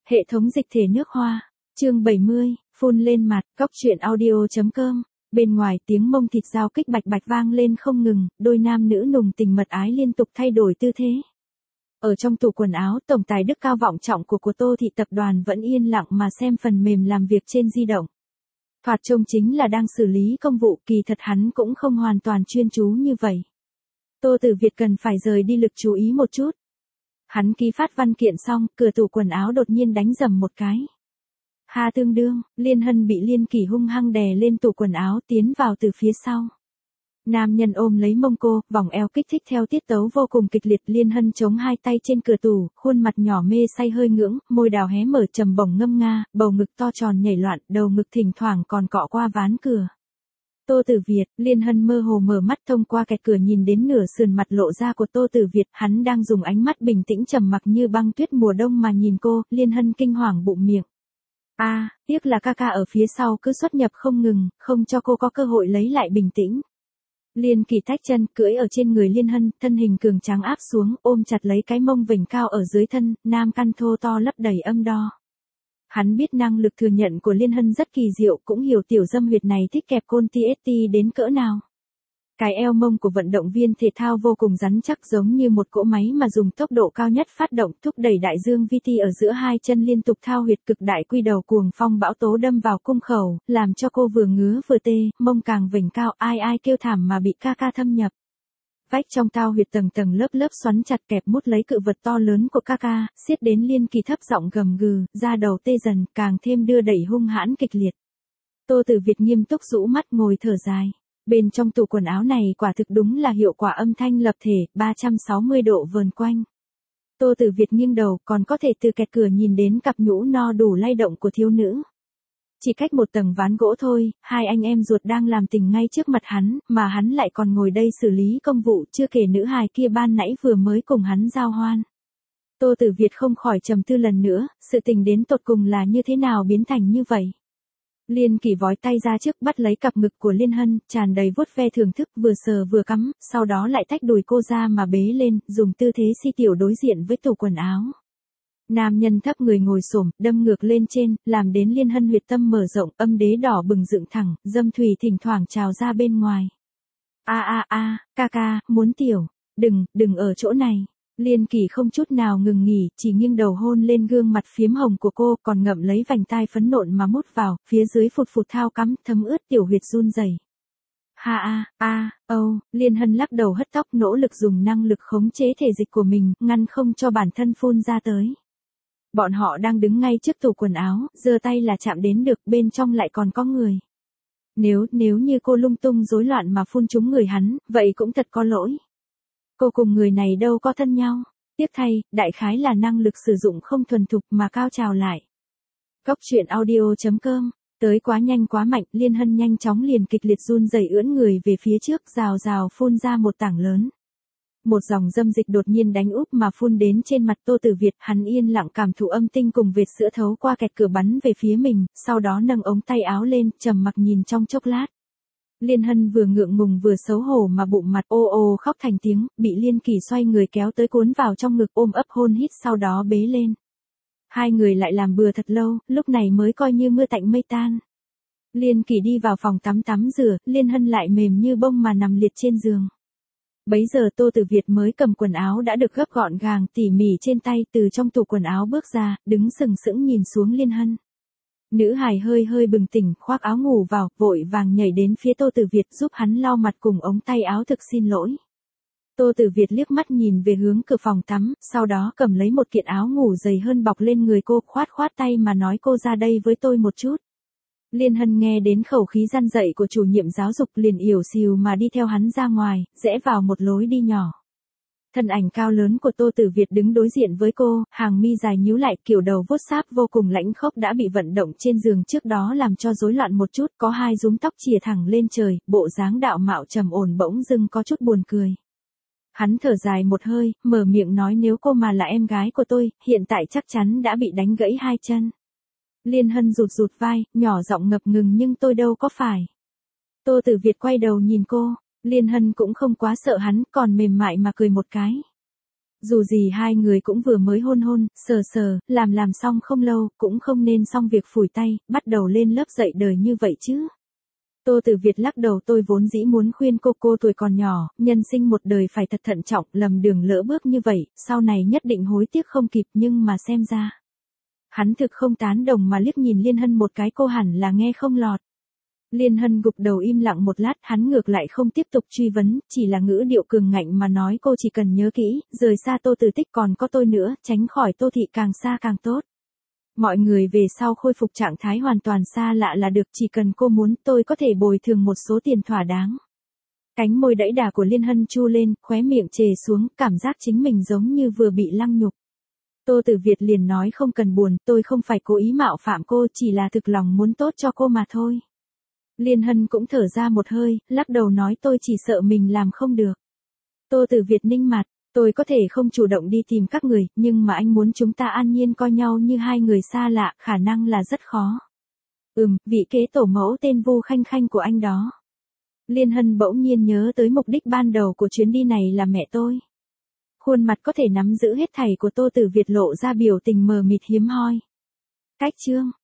Hệ thống dịch thể nước hoa. Chương 70, phun lên mặt. Góc truyện audio.com. Bên ngoài tiếng mông thịt dao kích bạch bạch vang lên không ngừng, đôi nam nữ nùng tình mật ái liên tục thay đổi tư thế. Ở trong tủ quần áo, tổng tài đức cao vọng trọng của Tô Thị tập đoàn vẫn yên lặng mà xem phần mềm làm việc trên di động. Thoạt trông chính là đang xử lý công vụ, kỳ thật hắn cũng không hoàn toàn chuyên chú như vậy. Tô Tử Việt cần phải rời đi lực chú ý một chút. Hắn ký phát văn kiện xong, cửa tủ quần áo đột nhiên đánh rầm một cái. Ha tương đương, Liên Hân bị Liên Kỳ hung hăng đè lên tủ quần áo tiến vào từ phía sau. Nam nhân ôm lấy mông cô, vòng eo kích thích theo tiết tấu vô cùng kịch liệt. Liên Hân chống hai tay trên cửa tủ, khuôn mặt nhỏ mê say hơi ngưỡng, môi đào hé mở trầm bổng ngâm nga, bầu ngực to tròn nhảy loạn, đầu ngực thỉnh thoảng còn cọ qua ván cửa. Tô Tử Việt, Liên Hân mơ hồ mở mắt thông qua kẹt cửa nhìn đến nửa sườn mặt lộ ra của Tô Tử Việt, hắn đang dùng ánh mắt bình tĩnh trầm mặc như băng tuyết mùa đông mà nhìn cô. Liên Hân kinh hoàng bụng miệng. Tiếc là ca ca ở phía sau cứ xuất nhập không ngừng, không cho cô có cơ hội lấy lại bình tĩnh. Liên Kỳ tách chân, cưỡi ở trên người Liên Hân, thân hình cường tráng áp xuống, ôm chặt lấy cái mông vểnh cao ở dưới thân, nam căn thô to lấp đầy âm đo. Hắn biết năng lực thừa nhận của Liên Hân rất kỳ diệu, cũng hiểu tiểu dâm huyệt này thích kẹp côn TST đến cỡ nào. Cái eo mông của vận động viên thể thao vô cùng rắn chắc, giống như một cỗ máy mà dùng tốc độ cao nhất phát động, thúc đẩy đại dương VT ở giữa hai chân liên tục thao huyệt, cực đại quy đầu cuồng phong bão tố đâm vào cung khẩu, làm cho cô vừa ngứa vừa tê, mông càng vểnh cao, ai kêu thảm mà bị ca ca thâm nhập. Vách trong thao huyệt tầng tầng lớp lớp xoắn chặt kẹp mút lấy cự vật to lớn của ca ca, siết đến Liên Kỳ thấp giọng gầm gừ, da đầu tê dần, càng thêm đưa đẩy hung hãn kịch liệt. Tô Tử Việt nghiêm túc rũ mắt ngồi thở dài. Bên trong tủ quần áo này quả thực đúng là hiệu quả âm thanh lập thể, 360 độ vờn quanh. Tô Tử Việt nghiêng đầu, còn có thể từ kẹt cửa nhìn đến cặp nhũ no đủ lay động của thiếu nữ. Chỉ cách một tầng ván gỗ thôi, hai anh em ruột đang làm tình ngay trước mặt hắn, mà hắn lại còn ngồi đây xử lý công vụ, chưa kể nữ hài kia ban nãy vừa mới cùng hắn giao hoan. Tô Tử Việt không khỏi trầm tư lần nữa, sự tình đến tột cùng là như thế nào biến thành như vậy. Liên Kỳ vói tay ra trước bắt lấy cặp ngực của Liên Hân, tràn đầy vuốt ve thưởng thức, vừa sờ vừa cắm, sau đó lại tách đùi cô ra mà bế lên, dùng tư thế si tiểu đối diện với tủ quần áo. Nam nhân thấp người ngồi xổm, đâm ngược lên trên, làm đến Liên Hân huyệt tâm mở rộng, âm đế đỏ bừng dựng thẳng, dâm thủy thỉnh thoảng trào ra bên ngoài. Ca ca, muốn tiểu, đừng ở chỗ này. Liên Kỳ không chút nào ngừng nghỉ, chỉ nghiêng đầu hôn lên gương mặt phiếm hồng của cô, còn ngậm lấy vành tai phấn nộn mà mút vào, phía dưới phụt phụt thao cắm, thấm ướt tiểu huyệt run rẩy. Liên Hân lắc đầu hất tóc, nỗ lực dùng năng lực khống chế thể dịch của mình, ngăn không cho bản thân phun ra tới. Bọn họ đang đứng ngay trước tủ quần áo, giơ tay là chạm đến được, bên trong lại còn có người. Nếu như cô lung tung rối loạn mà phun trúng người hắn, vậy cũng thật có lỗi. Cô cùng người này đâu có thân nhau. Tiếc thay, đại khái là năng lực sử dụng không thuần thục mà cao trào lại. Góc truyện audio.com. Tới quá nhanh quá mạnh, Liên Hân nhanh chóng liền kịch liệt run rẩy ưỡn người về phía trước, rào rào phun ra một tảng lớn. Một dòng dâm dịch đột nhiên đánh úp mà phun đến trên mặt Tô Tử Việt, hắn yên lặng cảm thụ âm tinh cùng vệt sữa thấu qua kẹt cửa bắn về phía mình, sau đó nâng ống tay áo lên, trầm mặc nhìn trong chốc lát. Liên Hân vừa ngượng ngùng vừa xấu hổ mà bụng mặt ô khóc thành tiếng, bị Liên Kỳ xoay người kéo tới cuốn vào trong ngực ôm ấp hôn hít sau đó bế lên. Hai người lại làm bừa thật lâu, lúc này mới coi như mưa tạnh mây tan. Liên Kỳ đi vào phòng tắm rửa, Liên Hân lại mềm như bông mà nằm liệt trên giường. Bấy giờ Tô Tử Việt mới cầm quần áo đã được gấp gọn gàng tỉ mỉ trên tay từ trong tủ quần áo bước ra, đứng sừng sững nhìn xuống Liên Hân. Nữ hài hơi bừng tỉnh, khoác áo ngủ vào, vội vàng nhảy đến phía Tô Tử Việt giúp hắn lau mặt cùng ống tay áo thực xin lỗi. Tô Tử Việt liếc mắt nhìn về hướng cửa phòng tắm, sau đó cầm lấy một kiện áo ngủ dày hơn bọc lên người cô, khoát tay mà nói cô ra đây với tôi một chút. Liên Hân nghe đến khẩu khí răn dạy của chủ nhiệm giáo dục liền ỉu xìu mà đi theo hắn ra ngoài, rẽ vào một lối đi nhỏ. Thân ảnh cao lớn của Tô Tử Việt đứng đối diện với cô, hàng mi dài nhíu lại, kiểu đầu vuốt sáp vô cùng lãnh khốc đã bị vận động trên giường trước đó làm cho rối loạn một chút, có hai rúm tóc chìa thẳng lên trời, bộ dáng đạo mạo trầm ổn bỗng dưng có chút buồn cười. Hắn thở dài một hơi, mở miệng nói nếu cô mà là em gái của tôi, hiện tại chắc chắn đã bị đánh gãy hai chân. Liên Hân rụt vai, nhỏ giọng ngập ngừng nhưng tôi đâu có phải. Tô Tử Việt quay đầu nhìn cô. Liên Hân cũng không quá sợ hắn, còn mềm mại mà cười một cái. Dù gì hai người cũng vừa mới hôn, sờ, làm xong không lâu, cũng không nên xong việc phủi tay, bắt đầu lên lớp dạy đời như vậy chứ. Tô Tử Việt lắc đầu, tôi vốn dĩ muốn khuyên cô tuổi còn nhỏ, nhân sinh một đời phải thật thận trọng, lầm đường lỡ bước như vậy, sau này nhất định hối tiếc không kịp, nhưng mà xem ra. Hắn thực không tán đồng mà liếc nhìn Liên Hân một cái, cô hẳn là nghe không lọt. Liên Hân gục đầu im lặng một lát, hắn ngược lại không tiếp tục truy vấn, chỉ là ngữ điệu cường ngạnh mà nói, cô chỉ cần nhớ kỹ, rời xa Tô Tử Tích còn có tôi nữa, tránh khỏi Tô Thị càng xa càng tốt. Mọi người về sau khôi phục trạng thái hoàn toàn xa lạ là được, chỉ cần cô muốn tôi có thể bồi thường một số tiền thỏa đáng. Cánh môi đẫy đà của Liên Hân chu lên, khóe miệng trề xuống, cảm giác chính mình giống như vừa bị lăng nhục. Tô Tử Việt liền nói, không cần buồn, tôi không phải cố ý mạo phạm cô, chỉ là thực lòng muốn tốt cho cô mà thôi. Liên Hân cũng thở ra một hơi, lắc đầu nói, tôi chỉ sợ mình làm không được. Tô Tử Việt ninh mặt, tôi có thể không chủ động đi tìm các người, nhưng mà anh muốn chúng ta an nhiên coi nhau như hai người xa lạ, khả năng là rất khó. Vị kế tổ mẫu tên Vu Khanh Khanh của anh đó. Liên Hân bỗng nhiên nhớ tới mục đích ban đầu của chuyến đi này là mẹ tôi. Khuôn mặt có thể nắm giữ hết thảy của Tô Tử Việt lộ ra biểu tình mờ mịt hiếm hoi. Cách chương